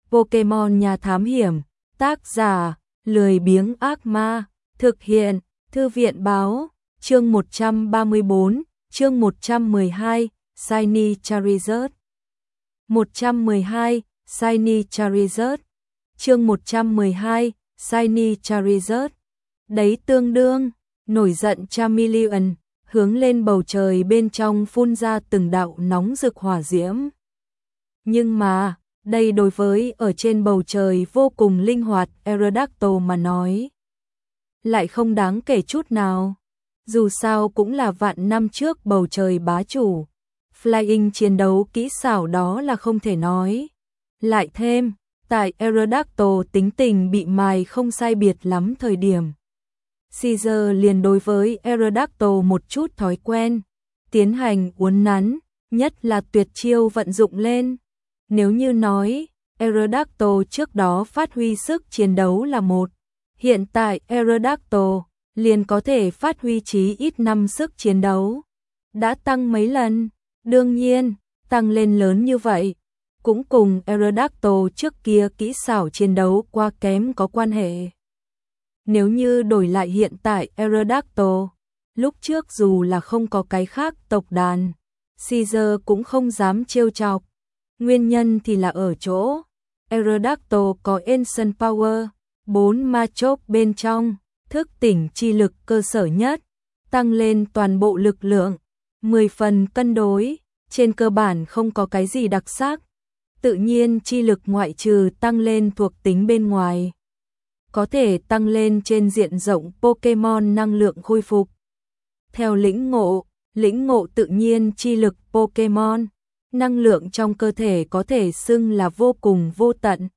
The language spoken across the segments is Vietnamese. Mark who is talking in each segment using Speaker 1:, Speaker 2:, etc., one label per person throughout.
Speaker 1: Pokemon nhà thám hiểm, tác giả, lười biếng ác ma, thực hiện, thư viện báo, chương 134, chương 112, Shiny Charizard. 112, Shiny Charizard. Chương 112, Shiny Charizard. Đấy tương đương, nổi giận Charmeleon, hướng lên bầu trời bên trong phun ra từng đạo nóng rực hỏa diễm. Nhưng mà, đây đối với ở trên bầu trời vô cùng linh hoạt Aerodactyl mà nói, lại không đáng kể chút nào. Dù sao cũng là vạn năm trước bầu trời bá chủ. Flying chiến đấu kỹ xảo đó là không thể nói. Lại thêm, tại Aerodactyl tính tình bị mài không sai biệt lắm thời điểm, Caesar liền đối với Aerodactyl một chút thói quen, tiến hành uốn nắn, nhất là tuyệt chiêu vận dụng lên. Nếu như nói, Aerodactyl trước đó phát huy sức chiến đấu là một, hiện tại Aerodactyl liền có thể phát huy chí ít 5 sức chiến đấu. Đã tăng mấy lần, đương nhiên, tăng lên lớn như vậy, cũng cùng Aerodactyl trước kia kỹ xảo chiến đấu quá kém có quan hệ. Nếu như đổi lại hiện tại Aerodactyl, lúc trước dù là không có cái khác tộc đàn, Caesar cũng không dám trêu chọc. Nguyên nhân thì là ở chỗ, Aerodactyl có Ancient Power, 4 Machop bên trong, thức tỉnh chi lực cơ sở nhất, tăng lên toàn bộ lực lượng, 10 phần cân đối, trên cơ bản không có cái gì đặc sắc. Tự nhiên chi lực ngoại trừ tăng lên thuộc tính bên ngoài, có thể tăng lên trên diện rộng Pokemon năng lượng khôi phục. Theo lĩnh ngộ tự nhiên chi lực Pokemon, năng lượng trong cơ thể có thể xưng là vô cùng vô tận.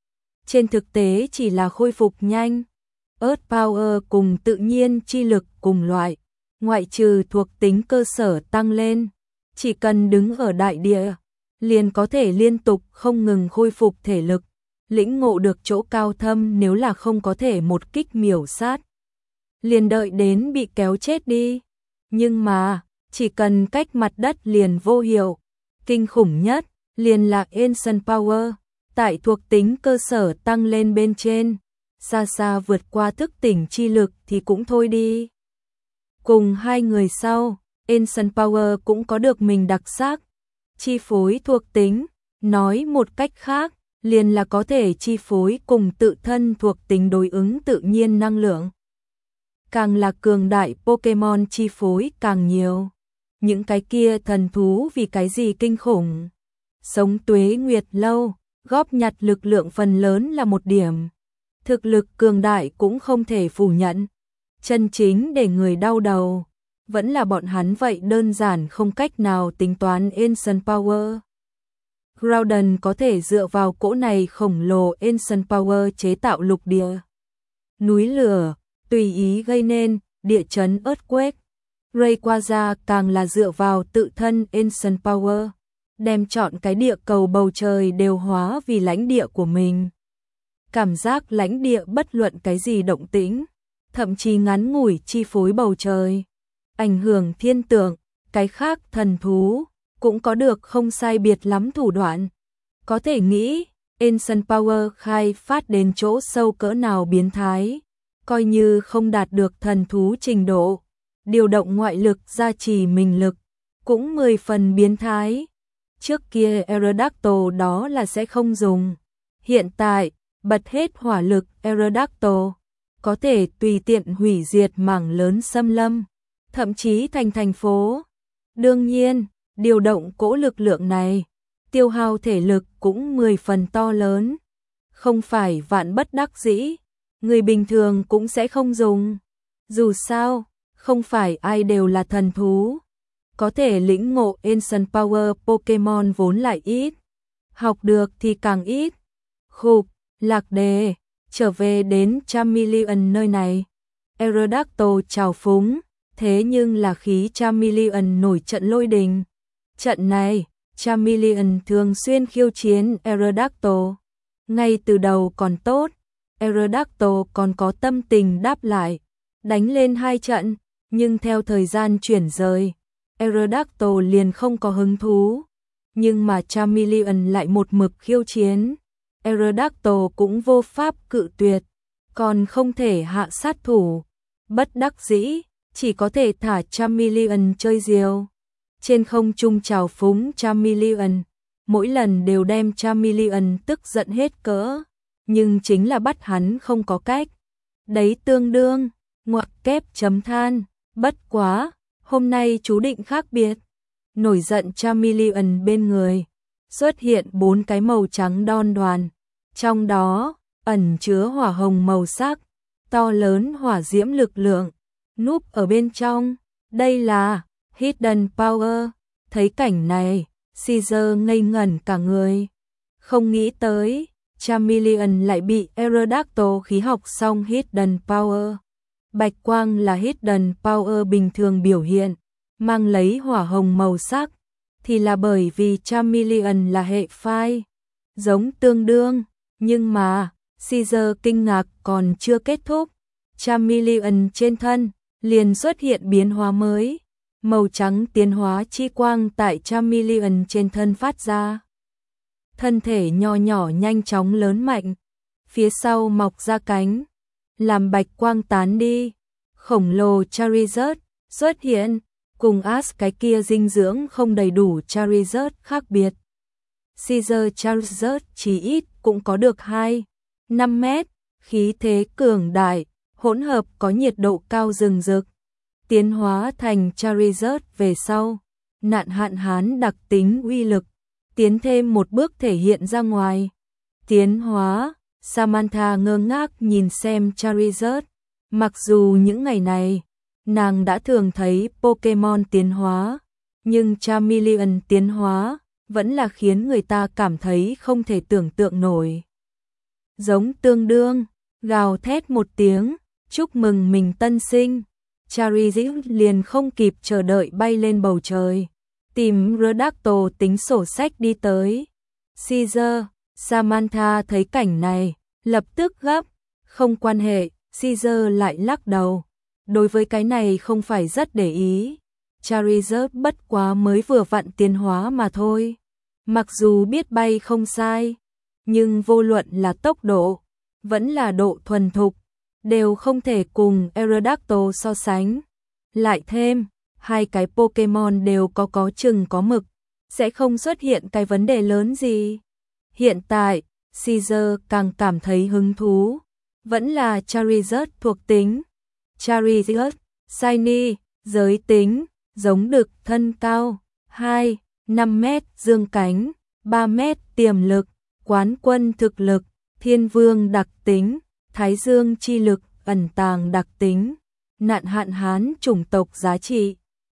Speaker 1: Trên thực tế chỉ là khôi phục nhanh. Earth Power cùng tự nhiên chi lực cùng loại, ngoại trừ thuộc tính cơ sở tăng lên, chỉ cần đứng ở đại địa, liền có thể liên tục không ngừng khôi phục thể lực. Lĩnh ngộ được chỗ cao thâm, nếu là không có thể một kích miểu sát, liền đợi đến bị kéo chết đi. Nhưng mà, chỉ cần cách mặt đất liền vô hiệu. Kinh khủng nhất, liền là Ancient Power, tại thuộc tính cơ sở tăng lên bên trên, xa xa vượt qua thức tỉnh chi lực thì cũng thôi đi. Cùng hai người sau, Ancient Power cũng có được mình đặc sắc, chi phối thuộc tính, nói một cách khác, liền là có thể chi phối cùng tự thân thuộc tính đối ứng tự nhiên năng lượng. Càng là cường đại Pokemon chi phối càng nhiều. Những cái kia thần thú vì cái gì kinh khủng. Sống tuế nguyệt lâu, góp nhặt lực lượng phần lớn là một điểm. Thực lực cường đại cũng không thể phủ nhận. Chân chính để người đau đầu, vẫn là bọn hắn vậy đơn giản không cách nào tính toán Ancient Power. Groudon có thể dựa vào cỗ này khổng lồ Ancient Power chế tạo lục địa, núi lửa, tùy ý gây nên địa chấn earthquake. Rayquaza càng là dựa vào tự thân Ancient Power, đem trọn cái địa cầu bầu trời đều hóa vì lãnh địa của mình. Cảm giác lãnh địa bất luận cái gì động tĩnh, thậm chí ngắn ngủi chi phối bầu trời, ảnh hưởng thiên tượng, cái khác thần thú cũng có được không sai biệt lắm thủ đoạn. Có thể nghĩ, Ancient Power khai phát đến chỗ sâu cỡ nào biến thái, coi như không đạt được thần thú trình độ, điều động ngoại lực gia trì mình lực, cũng 10 phần biến thái. Trước kia Aerodactyl đó là sẽ không dùng. Hiện tại, bật hết hỏa lực Aerodactyl, có thể tùy tiện hủy diệt mảng lớn xâm lâm, thậm chí thành phố. Đương nhiên, điều động cỗ lực lượng này, tiêu hao thể lực cũng 10 phần to lớn. Không phải vạn bất đắc dĩ, người bình thường cũng sẽ không dùng. Dù sao, không phải ai đều là thần thú, có thể lĩnh ngộ Ancient Power Pokemon vốn lại ít, học được thì càng ít. Khục, lạc đề, trở về đến Charmeleon nơi này. Aerodactyl trào phúng, thế nhưng là khí Charmeleon nổi trận lôi đình. Trận này, Charmeleon thường xuyên khiêu chiến Aerodactyl. Ngay từ đầu còn tốt, Aerodactyl còn có tâm tình đáp lại, đánh lên 2 trận, nhưng theo thời gian chuyển rời, Aerodactyl liền không có hứng thú. Nhưng mà Charmeleon lại một mực khiêu chiến, Aerodactyl cũng vô pháp cự tuyệt, còn không thể hạ sát thủ. Bất đắc dĩ, chỉ có thể thả Charmeleon chơi diều. Trên không trung trào phúng Charmeleon, mỗi lần đều đem Charmeleon tức giận hết cỡ, nhưng chính là bắt hắn không có cách. Đấy tương đương, ngoặc kép chấm than, bất quá, hôm nay chú định khác biệt. Nổi giận Charmeleon bên người, xuất hiện 4 cái màu trắng đon đoàn, trong đó ẩn chứa hỏa hồng màu sắc, to lớn hỏa diễm lực lượng, núp ở bên trong, đây là Hidden Power. Thấy cảnh này, Caesar ngây ngẩn cả người, không nghĩ tới Charmeleon lại bị Aerodactyl khí học xong Hidden Power. Bạch quang là Hidden Power bình thường biểu hiện, mang lấy hỏa hồng màu sắc, thì là bởi vì Charmeleon là hệ phai, giống tương đương, nhưng mà, Caesar kinh ngạc còn chưa kết thúc, Charmeleon trên thân liền xuất hiện biến hóa mới, màu trắng tiến hóa chi quang tại Charmeleon trên thân phát ra. Thân thể nho nhỏ nhanh chóng lớn mạnh, phía sau mọc ra cánh, làm bạch quang tán đi, khổng lồ Charizard xuất hiện, cùng Ash cái kia dinh dưỡng không đầy đủ Charizard khác biệt. Caesar Charizard chỉ ít cũng có được 2-5 mét, khí thế cường đại, hỗn hợp có nhiệt độ cao rừng rực. Tiến hóa thành Charizard về sau, nạn hạn hán đặc tính uy lực, tiến thêm một bước thể hiện ra ngoài. Tiến hóa, Samantha ngơ ngác nhìn xem Charizard, mặc dù những ngày này, nàng đã thường thấy Pokemon tiến hóa, nhưng Charmeleon tiến hóa vẫn là khiến người ta cảm thấy không thể tưởng tượng nổi. Giống tương đương, gào thét một tiếng, chúc mừng mình tân sinh. Charizard liền không kịp chờ đợi bay lên bầu trời, tìm Aerodactyl tính sổ sách đi tới. Caesar, Samantha thấy cảnh này, lập tức gấp, không quan hệ, Caesar lại lắc đầu. Đối với cái này không phải rất để ý. Charizard bất quá mới vừa vặn tiến hóa mà thôi. Mặc dù biết bay không sai, nhưng vô luận là tốc độ, vẫn là độ thuần thục, đều không thể cùng Aerodactyl so sánh. Lại thêm, hai cái Pokemon đều có chừng có mực, sẽ không xuất hiện cái vấn đề lớn gì. Hiện tại, Caesar càng cảm thấy hứng thú, vẫn là Charizard thuộc tính. Charizard, Shiny, giới tính, giống đực, thân cao, 2-5 mét, dương cánh, 3 mét, tiềm lực, quán quân thực lực, thiên vương đặc tính, thái dương chi lực, ẩn tàng đặc tính, nạn hạn hán chủng tộc giá trị,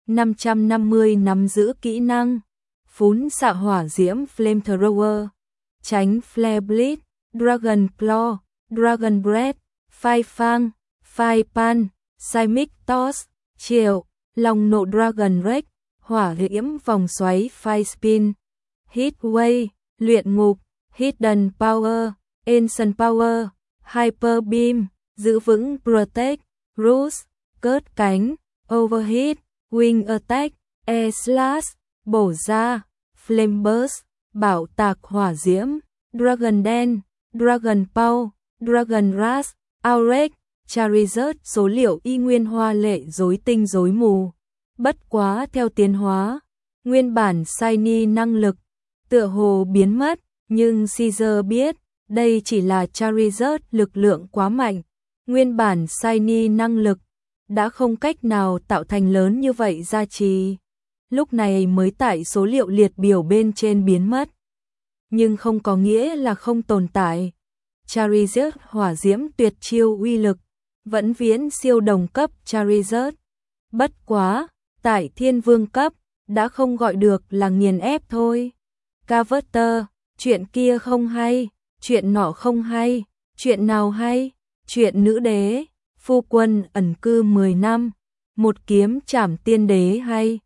Speaker 1: 550 nắm giữ kỹ năng, phún xạ hỏa diễm Flamethrower, tránh Flare Blitz, Dragon Claw, Dragon Breath, Phai Fang, Phai Pan, Seismic Toss, Triệu, lòng nộ Dragon Rage, hỏa diễm vòng xoáy Phai Spin, Heat Wave, luyện ngục, Hidden Power, Ancient Power, Hyper Beam, giữ vững Protect, Roost, cớt cánh, Overheat, Wing Attack, Air Slash, bổ ra, Flame Burst, bảo tạc hỏa diễm, Dragon Dance, Dragon Paw, Dragon Rush, Aurek. Charizard số liệu y nguyên hoa lệ rối tinh rối mù. Bất quá theo tiến hóa, nguyên bản Shiny năng lực tựa hồ biến mất, nhưng Caesar biết đây chỉ là Charizard lực lượng quá mạnh. Nguyên bản Shiny năng lực đã không cách nào tạo thành lớn như vậy gia trì. Lúc này mới tại số liệu liệt biểu bên trên biến mất. Nhưng không có nghĩa là không tồn tại. Charizard hỏa diễm tuyệt chiêu uy lực vẫn viễn siêu đồng cấp Charizard. Bất quá, tại thiên vương cấp, đã không gọi được là nghiền ép thôi. Carver, chuyện kia không hay, chuyện nọ không hay, chuyện nào hay, chuyện nữ đế, phu quân ẩn cư 10 năm, một kiếm trảm tiên đế hay.